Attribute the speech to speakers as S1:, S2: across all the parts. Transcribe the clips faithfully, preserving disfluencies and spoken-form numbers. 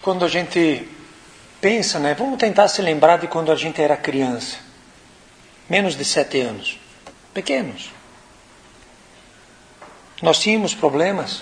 S1: quando a gente pensa, né? Vamos tentar se lembrar de quando a gente era criança. Menos de sete anos. Pequenos. Nós tínhamos problemas.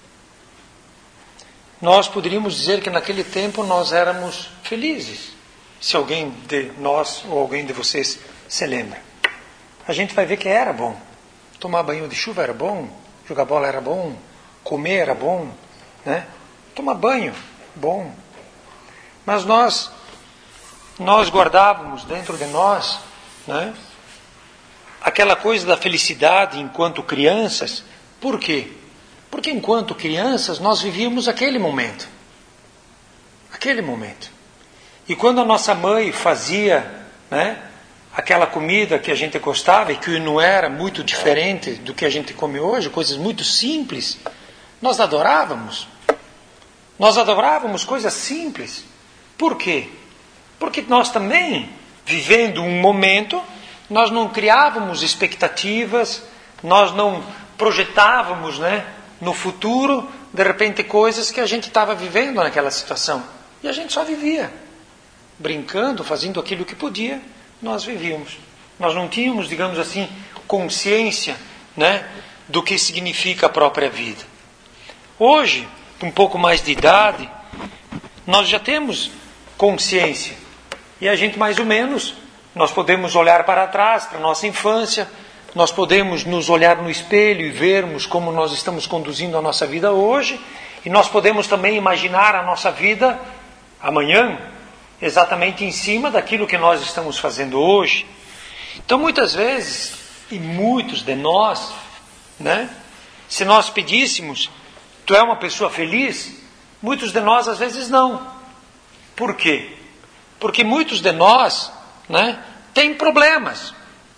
S1: Nós poderíamos dizer que naquele tempo nós éramos felizes. Se alguém de nós ou alguém de vocês se lembra. A gente vai ver que era bom. Tomar banho de chuva era bom. Jogar bola era bom. Comer era bom. Né? Tomar banho, bom. Mas nós, nós guardávamos dentro de nós, né, aquela coisa da felicidade enquanto crianças. Por quê? Porque enquanto crianças nós vivíamos aquele momento. Aquele momento. E quando a nossa mãe fazia, né, aquela comida que a gente gostava e que não era muito diferente do que a gente come hoje, coisas muito simples, nós adorávamos. Nós adorávamos coisas simples. Por quê? Porque nós também, vivendo um momento, nós não criávamos expectativas, nós não projetávamos, né, no futuro, de repente, coisas que a gente estava vivendo naquela situação. E a gente só vivia. Brincando, fazendo aquilo que podia, nós vivíamos. Nós não tínhamos, digamos assim, consciência, né, do que significa a própria vida. Hoje, com um pouco mais de idade, nós já temos consciência. E a gente, mais ou menos, nós podemos olhar para trás, para a nossa infância, nós podemos nos olhar no espelho e vermos como nós estamos conduzindo a nossa vida hoje, e nós podemos também imaginar a nossa vida amanhã, exatamente em cima daquilo que nós estamos fazendo hoje. Então, muitas vezes, e muitos de nós, né, se nós pedíssemos, tu é uma pessoa feliz? Muitos de nós, às vezes, não. Por quê? Porque muitos de nós, né, têm problemas.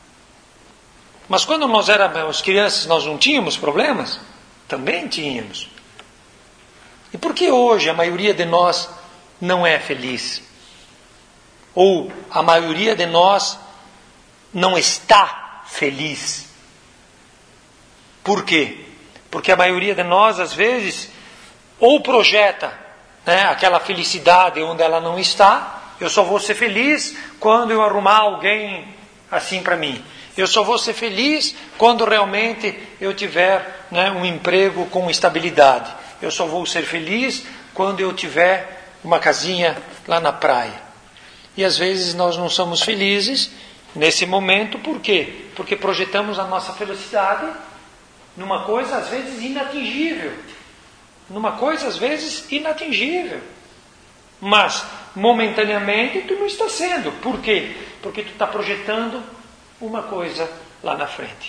S1: Mas quando nós éramos crianças, nós não tínhamos problemas? Também tínhamos. E por que hoje a maioria de nós não é feliz? Ou a maioria de nós não está feliz? Por quê? Porque a maioria de nós, às vezes, ou projeta, né, aquela felicidade onde ela não está. Eu só vou ser feliz quando eu arrumar alguém assim para mim. Eu só vou ser feliz quando realmente eu tiver, né, um emprego com estabilidade. Eu só vou ser feliz quando eu tiver uma casinha lá na praia. E às vezes nós não somos felizes nesse momento. Por quê? Porque projetamos a nossa felicidade numa coisa às vezes inatingível. Numa coisa às vezes inatingível. Mas momentaneamente tu não está sendo. Por quê? Porque tu está projetando uma coisa lá na frente.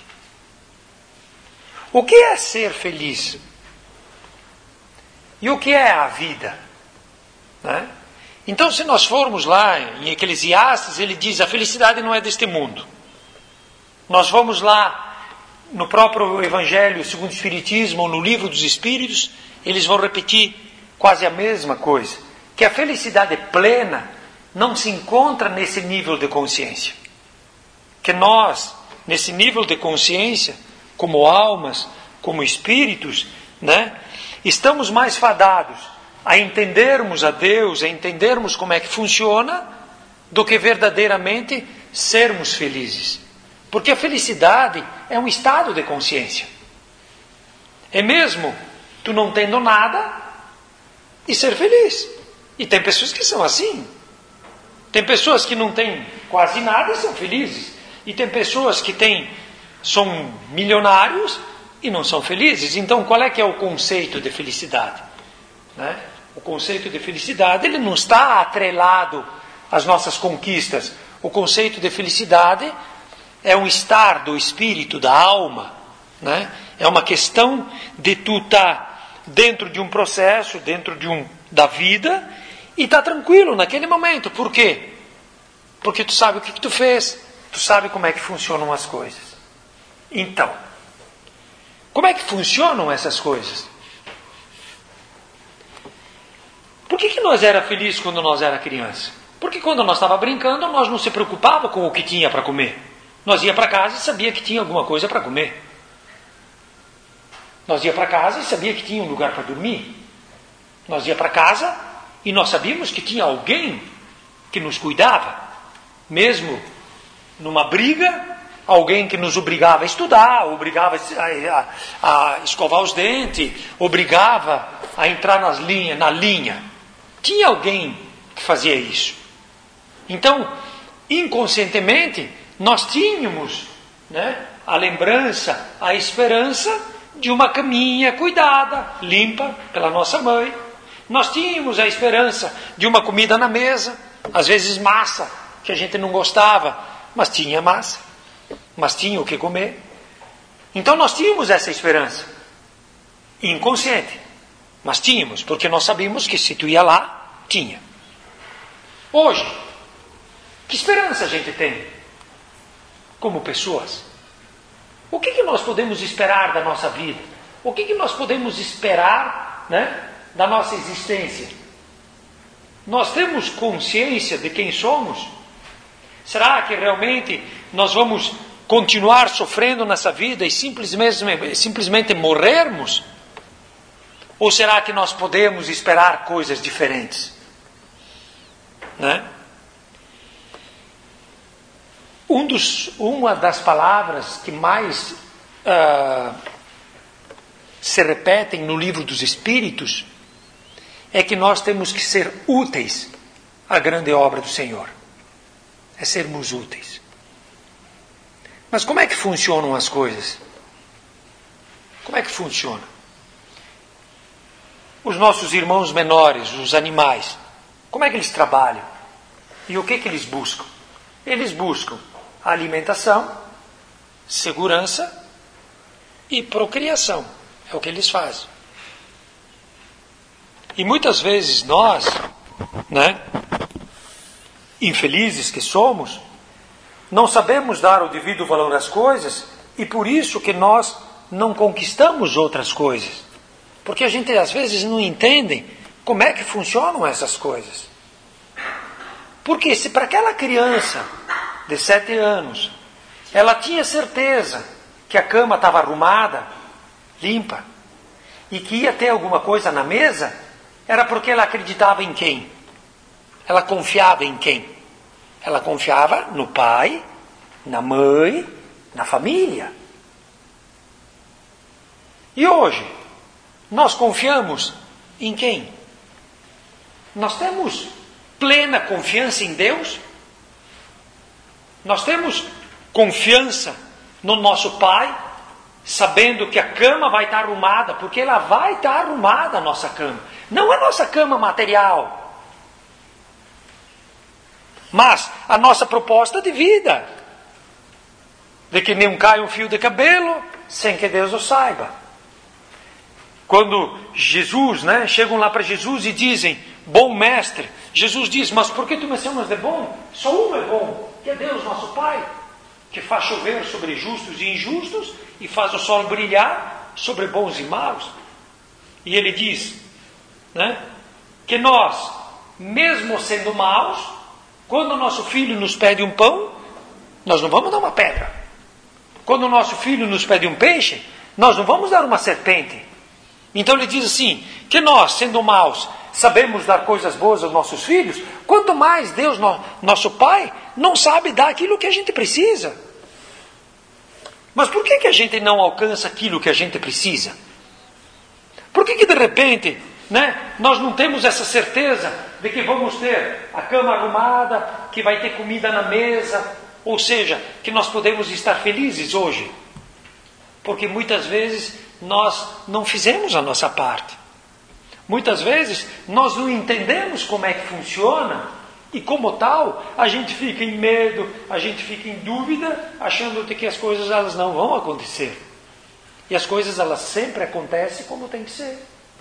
S1: O que é ser feliz? E o que é a vida? Né? Então, se nós formos lá em Eclesiastes, ele diz, a felicidade não é deste mundo. Nós vamos lá no próprio Evangelho segundo o Espiritismo, ou no Livro dos Espíritos, eles vão repetir quase a mesma coisa. Que a felicidade plena não se encontra nesse nível de consciência. Que nós, nesse nível de consciência, como almas, como espíritos, né, estamos mais fadados a entendermos a Deus, a entendermos como é que funciona, do que verdadeiramente sermos felizes. Porque a felicidade é um estado de consciência. É mesmo tu não tendo nada e ser feliz. E tem pessoas que são assim. Tem pessoas que não têm quase nada e são felizes. E tem pessoas que têm, são milionários e não são felizes. Então, qual é que é o conceito de felicidade? Né? O conceito de felicidade, ele não está atrelado às nossas conquistas. O conceito de felicidade é um estar do espírito, da alma. Né? É uma questão de tu estar dentro de um processo, dentro de um, da vida, e estar tranquilo naquele momento. Por quê? Porque tu sabe o que, que tu fez. Tu sabe como é que funcionam as coisas. Então, como é que funcionam essas coisas? Por que, que nós era felizes quando nós era criança? Porque quando nós estava brincando, nós não se preocupava com o que tinha para comer. Nós ia para casa e sabia que tinha alguma coisa para comer. Nós ia para casa e sabia que tinha um lugar para dormir. Nós ia para casa E nós sabíamos que tinha alguém que nos cuidava, mesmo numa briga, alguém que nos obrigava a estudar, obrigava a, a, a escovar os dentes, obrigava a entrar nas linha, na linha. Tinha alguém que fazia isso. Então, inconscientemente, nós tínhamos, né, a lembrança, a esperança de uma caminha cuidada, limpa pela nossa mãe. Nós tínhamos a esperança de uma comida na mesa, às vezes massa, que a gente não gostava, mas tinha massa, mas tinha o que comer. Então nós tínhamos essa esperança, inconsciente, mas tínhamos, porque nós sabíamos que se tu ia lá, tinha. Hoje, que esperança a gente tem como pessoas? O que, que nós podemos esperar da nossa vida? O que, que nós podemos esperar, né, da nossa existência? Nós temos consciência de quem somos? Será que realmente nós vamos continuar sofrendo nessa vida e simplesmente, simplesmente morrermos? Ou será que nós podemos esperar coisas diferentes? Né? Um dos, uma das palavras que mais uh, se repetem no livro dos Espíritos é que nós temos que ser úteis à grande obra do Senhor. É sermos úteis. Mas como é que funcionam as coisas? Como é que funciona? Os nossos irmãos menores, os animais, como é que eles trabalham? E o que que eles buscam? Eles buscam alimentação, segurança e procriação. É o que eles fazem. E muitas vezes nós, né, infelizes que somos, não sabemos dar o devido valor às coisas e por isso que nós não conquistamos outras coisas. Porque a gente às vezes não entende como é que funcionam essas coisas. Porque se para aquela criança de sete anos, ela tinha certeza que a cama estava arrumada, limpa, e que ia ter alguma coisa na mesa, era porque ela acreditava em quem? Ela confiava em quem? Ela confiava no pai, na mãe, na família. E hoje, nós confiamos em quem? Nós temos plena confiança em Deus? Nós temos confiança no nosso pai, sabendo que a cama vai estar arrumada, porque ela vai estar arrumada, a nossa cama. Não a nossa cama material, mas a nossa proposta de vida, de que nem cai um fio de cabelo sem que Deus o saiba. Quando Jesus, né, chegam lá para Jesus e dizem, bom mestre, Jesus diz, mas por que tu me chamas de bom? Só um é bom, que é Deus nosso Pai, que faz chover sobre justos e injustos e faz o sol brilhar sobre bons e maus. E ele diz, né, que nós, mesmo sendo maus, quando o nosso filho nos pede um pão, nós não vamos dar uma pedra. Quando o nosso filho nos pede um peixe, nós não vamos dar uma serpente. Então ele diz assim, que nós, sendo maus, sabemos dar coisas boas aos nossos filhos, quanto mais Deus, no, nosso Pai, não sabe dar aquilo que a gente precisa. Mas por que, que a gente não alcança aquilo que a gente precisa? Por que, que de repente, né, nós não temos essa certeza de que vamos ter a cama arrumada, que vai ter comida na mesa, ou seja, que nós podemos estar felizes hoje? Porque muitas vezes nós não fizemos a nossa parte. Muitas vezes nós não entendemos como é que funciona e como tal a gente fica em medo, a gente fica em dúvida, achando que as coisas elas não vão acontecer. E as coisas elas sempre acontecem como tem que ser.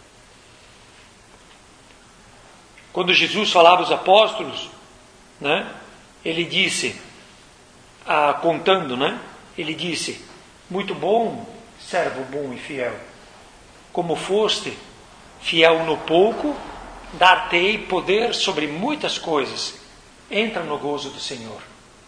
S1: Quando Jesus falava aos apóstolos, né, ele disse, ah, contando, né, ele disse, muito bom, servo bom e fiel, como foste fiel no pouco, dar-te-ei poder sobre muitas coisas. Entra no gozo do Senhor.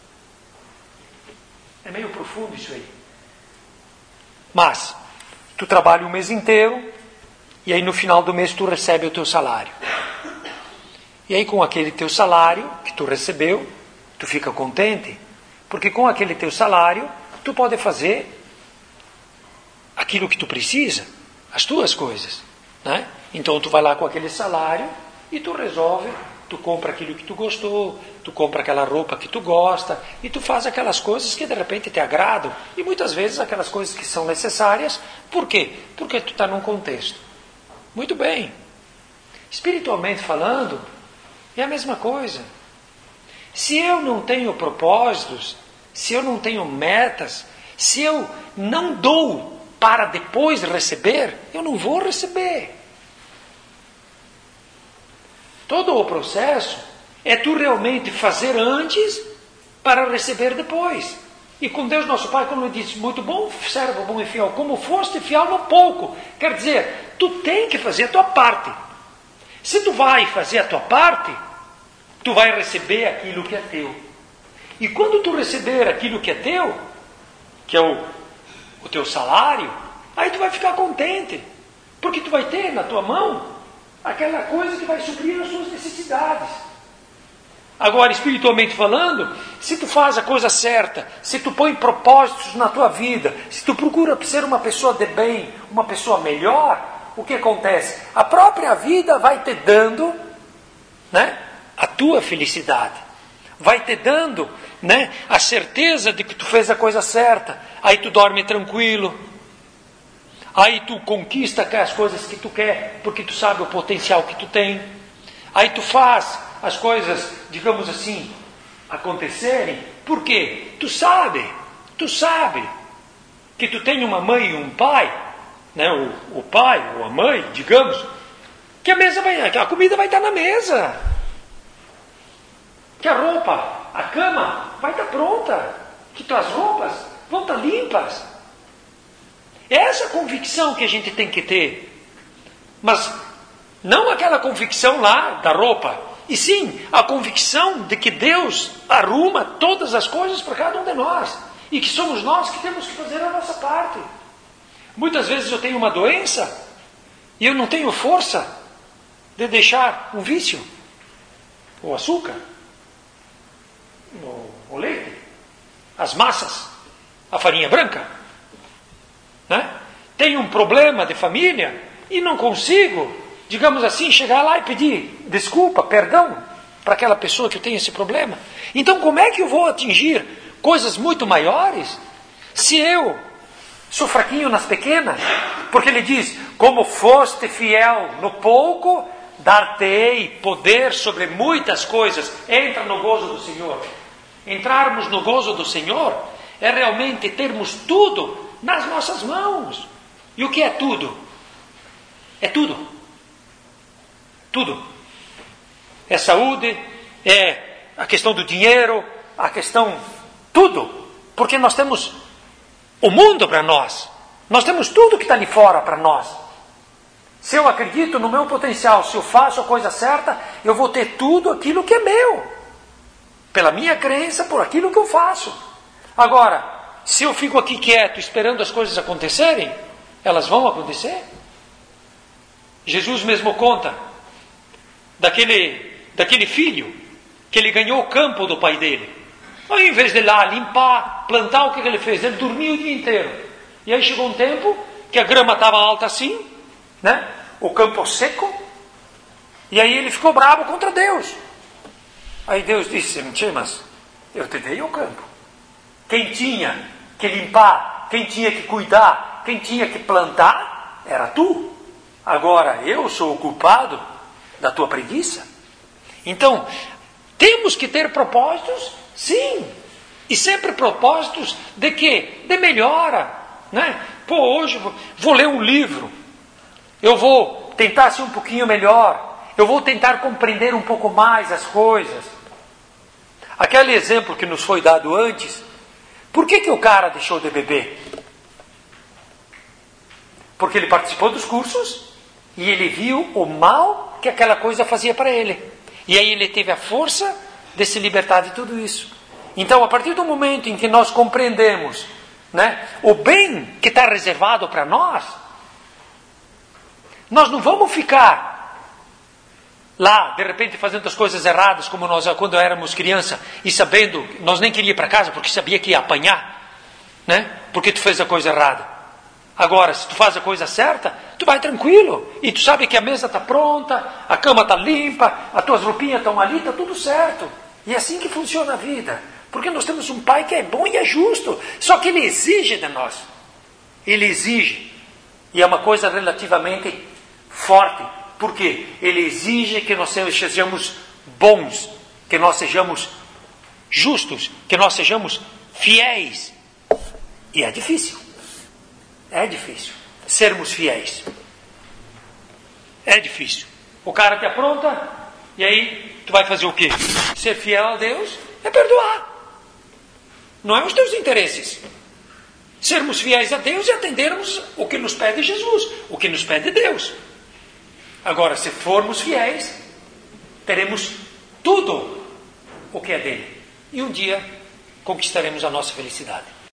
S1: É meio profundo isso aí. Mas, tu trabalha o mês inteiro, e aí no final do mês tu recebe o teu salário. E aí com aquele teu salário que tu recebeu, tu fica contente, porque com aquele teu salário tu pode fazer aquilo que tu precisa, as tuas coisas, né? Então tu vai lá com aquele salário e tu resolve, tu compra aquilo que tu gostou, tu compra aquela roupa que tu gosta e tu faz aquelas coisas que de repente te agradam e muitas vezes aquelas coisas que são necessárias. Por quê? Porque tu está num contexto. Muito bem. Espiritualmente falando, é a mesma coisa. Se eu não tenho propósitos, se eu não tenho metas, se eu não dou para depois receber, eu não vou receber. Todo o processo é tu realmente fazer antes para receber depois. E com Deus nosso Pai, como ele diz, muito bom, servo, bom e fiel, como foste fiel no pouco. Quer dizer, tu tem que fazer a tua parte. Se tu vai fazer a tua parte, tu vai receber aquilo que é teu. E quando tu receber aquilo que é teu, que é o, o teu salário, aí tu vai ficar contente. Porque tu vai ter na tua mão aquela coisa que vai suprir as suas necessidades. Agora, espiritualmente falando, se tu faz a coisa certa, se tu põe propósitos na tua vida, se tu procura ser uma pessoa de bem, uma pessoa melhor, o que acontece? A própria vida vai te dando, né, a tua felicidade. Vai te dando, né, a certeza de que tu fez a coisa certa. Aí tu dorme tranquilo. Aí tu conquista as coisas que tu quer, porque tu sabe o potencial que tu tem. Aí tu faz as coisas, digamos assim, acontecerem. Por quê? Tu sabe, tu sabe que tu tem uma mãe e um pai, né? o, o pai ou a mãe, digamos, que a, mesa vai, que a comida vai estar na mesa. Que a roupa, a cama vai estar pronta. Que tuas roupas vão estar limpas. É essa convicção que a gente tem que ter. Mas não aquela convicção lá da roupa. E sim a convicção de que Deus arruma todas as coisas para cada um de nós. E que somos nós que temos que fazer a nossa parte. Muitas vezes eu tenho uma doença e eu não tenho força de deixar um vício. O açúcar. O, o leite. As massas. A farinha branca. Né? Tenho um problema de família e não consigo, digamos assim, chegar lá e pedir desculpa, perdão para aquela pessoa que tem esse problema. Então como é que eu vou atingir coisas muito maiores se eu sou fraquinho nas pequenas? Porque ele diz, como foste fiel no pouco, dar-te-ei poder sobre muitas coisas. Entra no gozo do Senhor. Entrarmos no gozo do Senhor é realmente termos tudo nas nossas mãos. E o que é tudo? É tudo. Tudo. É saúde, é a questão do dinheiro, a questão... Tudo. Porque nós temos o mundo para nós. Nós temos tudo que está ali fora para nós. Se eu acredito no meu potencial, se eu faço a coisa certa, eu vou ter tudo aquilo que é meu. Pela minha crença, por aquilo que eu faço. Agora... se eu fico aqui quieto, esperando as coisas acontecerem, elas vão acontecer. Jesus mesmo conta daquele, daquele filho que ele ganhou o campo do pai dele. Ao invés de ir lá limpar, plantar, o que ele fez? Ele dormiu o dia inteiro. E aí chegou um tempo que a grama estava alta assim, né? O campo seco, e aí ele ficou bravo contra Deus. Aí Deus disse, mas eu te dei o campo. Quem tinha que limpar, quem tinha que cuidar, quem tinha que plantar, era tu. Agora eu sou o culpado da tua preguiça. Então, temos que ter propósitos, sim. E sempre propósitos de quê? De melhora. Né? Pô, hoje vou, vou ler um livro. Eu vou tentar ser um pouquinho melhor. Eu vou tentar compreender um pouco mais as coisas. Aquele exemplo que nos foi dado antes. Por que que o cara deixou de beber? Porque ele participou dos cursos e ele viu o mal que aquela coisa fazia para ele. E aí ele teve a força de se libertar de tudo isso. Então, a partir do momento em que nós compreendemos, né, o bem que está reservado para nós, nós não vamos ficar lá, de repente, fazendo as coisas erradas, como nós quando éramos criança, e sabendo, nós nem queríamos ir para casa porque sabia que ia apanhar, né? Porque tu fez a coisa errada. Agora, se tu faz a coisa certa, tu vai tranquilo. E tu sabe que a mesa está pronta, a cama está limpa, as tuas roupinhas estão ali, está tudo certo. E é assim que funciona a vida. Porque nós temos um Pai que é bom e é justo. Só que Ele exige de nós. Ele exige. E é uma coisa relativamente forte. Por quê? Ele exige que nós sejamos bons, que nós sejamos justos, que nós sejamos fiéis. E é difícil. É difícil sermos fiéis. É difícil. O cara te apronta, e aí tu vai fazer o quê? Ser fiel a Deus é perdoar. Não é os teus interesses. Sermos fiéis a Deus e atendermos o que nos pede Jesus, o que nos pede Deus. Agora, se formos fiéis, teremos tudo o que é dele. E um dia conquistaremos a nossa felicidade.